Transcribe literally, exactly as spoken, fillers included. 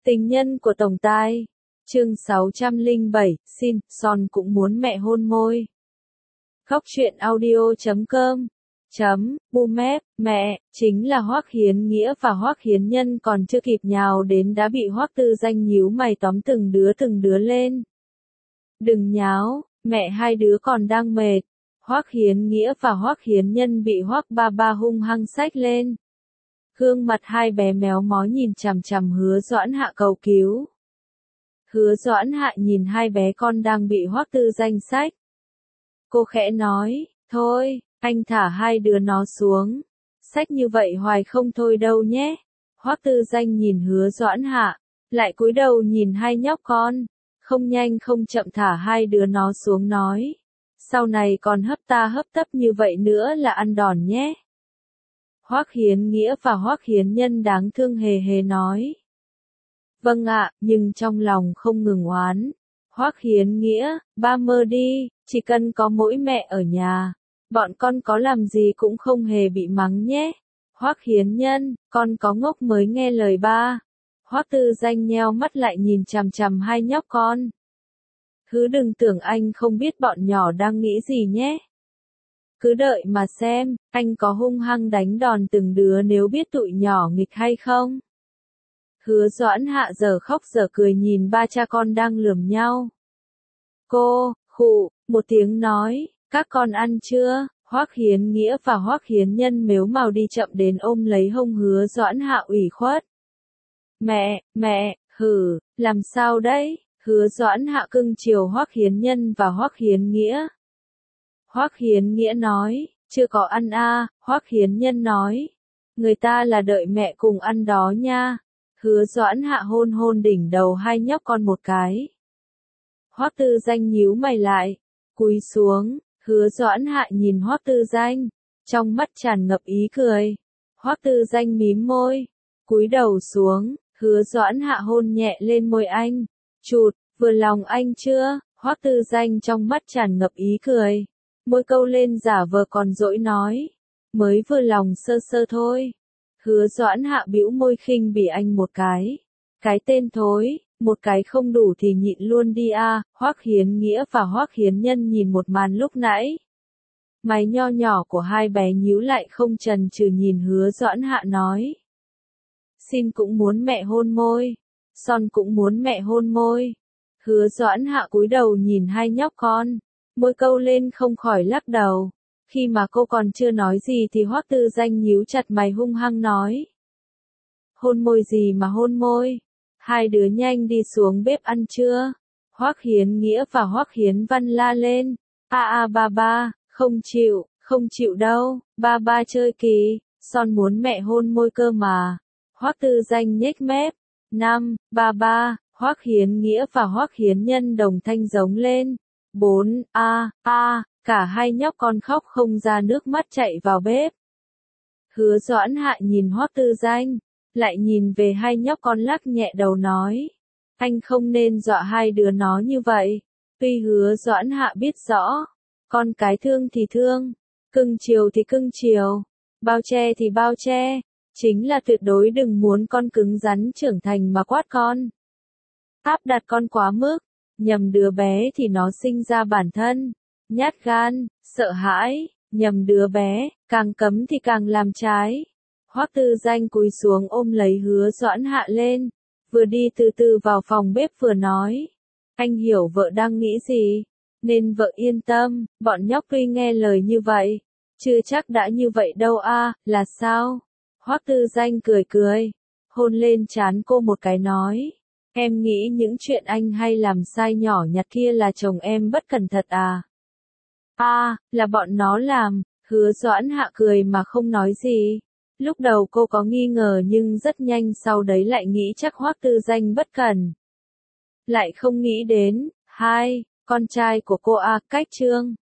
Tình nhân của tổng tài. Chương sáu trăm lẻ bảy, xin, Son cũng muốn mẹ hôn môi. Khóc chuyện audio chấm com chấm Bumep, mẹ, chính là Hoắc Hiến Nghĩa và Hoắc Hiến Nhân còn chưa kịp nhào đến đã bị Hoắc Tư Danh nhíu mày tóm từng đứa từng đứa lên. Đừng nháo, mẹ hai đứa còn đang mệt. Hoắc Hiến Nghĩa và Hoắc Hiến Nhân bị Hoắc ba ba hung hăng xách lên. Gương mặt hai bé méo mó nhìn chằm chằm Hứa Doãn Hạ cầu cứu. Hứa Doãn Hạ nhìn hai bé con đang bị Hoắc Tư Danh xách. Cô khẽ nói, thôi, anh thả hai đứa nó xuống. Xách như vậy hoài không thôi đâu nhé. Hoắc Tư Danh nhìn Hứa Doãn Hạ, lại cúi đầu nhìn hai nhóc con. Không nhanh không chậm thả hai đứa nó xuống nói. Sau này còn hấp ta hấp tấp như vậy nữa là ăn đòn nhé. Hoắc Hiến Nghĩa và Hoắc Hiến Nhân đáng thương hề hề nói. Vâng ạ, nhưng trong lòng không ngừng oán. Hoắc Hiến Nghĩa, ba mơ đi, chỉ cần có mỗi mẹ ở nhà, bọn con có làm gì cũng không hề bị mắng nhé. Hoắc Hiến Nhân, con có ngốc mới nghe lời ba. Hoắc Tư Danh nheo mắt lại nhìn chằm chằm hai nhóc con. Cứ đừng tưởng anh không biết bọn nhỏ đang nghĩ gì nhé. Cứ đợi mà xem, anh có hung hăng đánh đòn từng đứa nếu biết tụi nhỏ nghịch hay không. Hứa Doãn Hạ giờ khóc giờ cười nhìn ba cha con đang lườm nhau. Cô, khụ, một tiếng nói, các con ăn chưa? Hoắc Hiến Nghĩa và Hoắc Hiến Nhân mếu mào đi chậm đến ôm lấy hông Hứa Doãn Hạ ủy khuất. Mẹ, mẹ, hử, làm sao đấy? Hứa Doãn Hạ cưng chiều Hoắc Hiến Nhân và Hoắc Hiến Nghĩa. Hoắc Hiến Nghĩa nói, chưa có ăn à, Hoắc Hiến Nhân nói. Người ta là đợi mẹ cùng ăn đó nha. Hứa Doãn Hạ hôn hôn đỉnh đầu hai nhóc con một cái. Hoắc Tư Danh nhíu mày lại, cúi xuống, Hứa Doãn Hạ nhìn Hoắc Tư Danh, trong mắt tràn ngập ý cười. Hoắc Tư Danh mím môi, cúi đầu xuống, Hứa Doãn Hạ hôn nhẹ lên môi anh. Chụt, vừa lòng anh chưa? Hoắc Tư Danh trong mắt tràn ngập ý cười. Môi câu lên giả vờ còn dỗi nói. Mới vừa lòng sơ sơ thôi. Hứa Doãn Hạ bĩu môi khinh bỉ anh một cái. Cái tên thối, một cái không đủ thì nhịn luôn đi a. Hoắc Hiến Nghĩa và Hoắc Hiến Nhân nhìn một màn lúc nãy. Mày nho nhỏ của hai bé nhíu lại không chần chừ nhìn Hứa Doãn Hạ nói. Xin cũng muốn mẹ hôn môi. Son cũng muốn mẹ hôn môi. Hứa Doãn Hạ cúi đầu nhìn hai nhóc con. Môi câu lên không khỏi lắc đầu. Khi mà cô còn chưa nói gì thì Hoắc Tư Danh nhíu chặt mày hung hăng nói. Hôn môi gì mà hôn môi? Hai đứa nhanh đi xuống bếp ăn trưa. Hoắc Hiến Nghĩa và Hoắc Hiến Văn la lên. A a ba ba, không chịu, không chịu đâu, ba ba chơi kỳ, Son muốn mẹ hôn môi cơ mà. Hoắc Tư Danh nhếch mép. Năm, ba ba, Hoắc Hiến Nghĩa và Hoắc Hiến Nhân đồng thanh giống lên. Bốn, a, a, cả hai nhóc con khóc không ra nước mắt chạy vào bếp. Hứa Doãn Hạ nhìn Hoắc Tư Danh, lại nhìn về hai nhóc con lắc nhẹ đầu nói. Anh không nên dọa hai đứa nó như vậy. Tuy Hứa Doãn Hạ biết rõ, con cái thương thì thương, cưng chiều thì cưng chiều, bao che thì bao che. Chính là tuyệt đối đừng muốn con cứng rắn trưởng thành mà quát con. Áp đặt con quá mức, nhầm đứa bé thì nó sinh ra bản thân, nhát gan, sợ hãi, nhầm đứa bé, càng cấm thì càng làm trái. Hoắc Tư Danh cúi xuống ôm lấy Hứa Doãn Hạ lên, vừa đi từ từ vào phòng bếp vừa nói. Anh hiểu vợ đang nghĩ gì, nên vợ yên tâm, bọn nhóc tuy nghe lời như vậy, chưa chắc đã như vậy đâu a, là sao? Hoắc Tư Danh cười cười, hôn lên trán cô một cái nói. Em nghĩ những chuyện anh hay làm sai nhỏ nhặt kia là chồng em bất cẩn thật à? A, à, là bọn nó làm. Hứa Doãn Hạ cười mà không nói gì. Lúc đầu cô có nghi ngờ nhưng rất nhanh sau đấy lại nghĩ chắc Hoắc Tư Danh bất cẩn. Lại không nghĩ đến, hai, con trai của cô a, Cách Trương.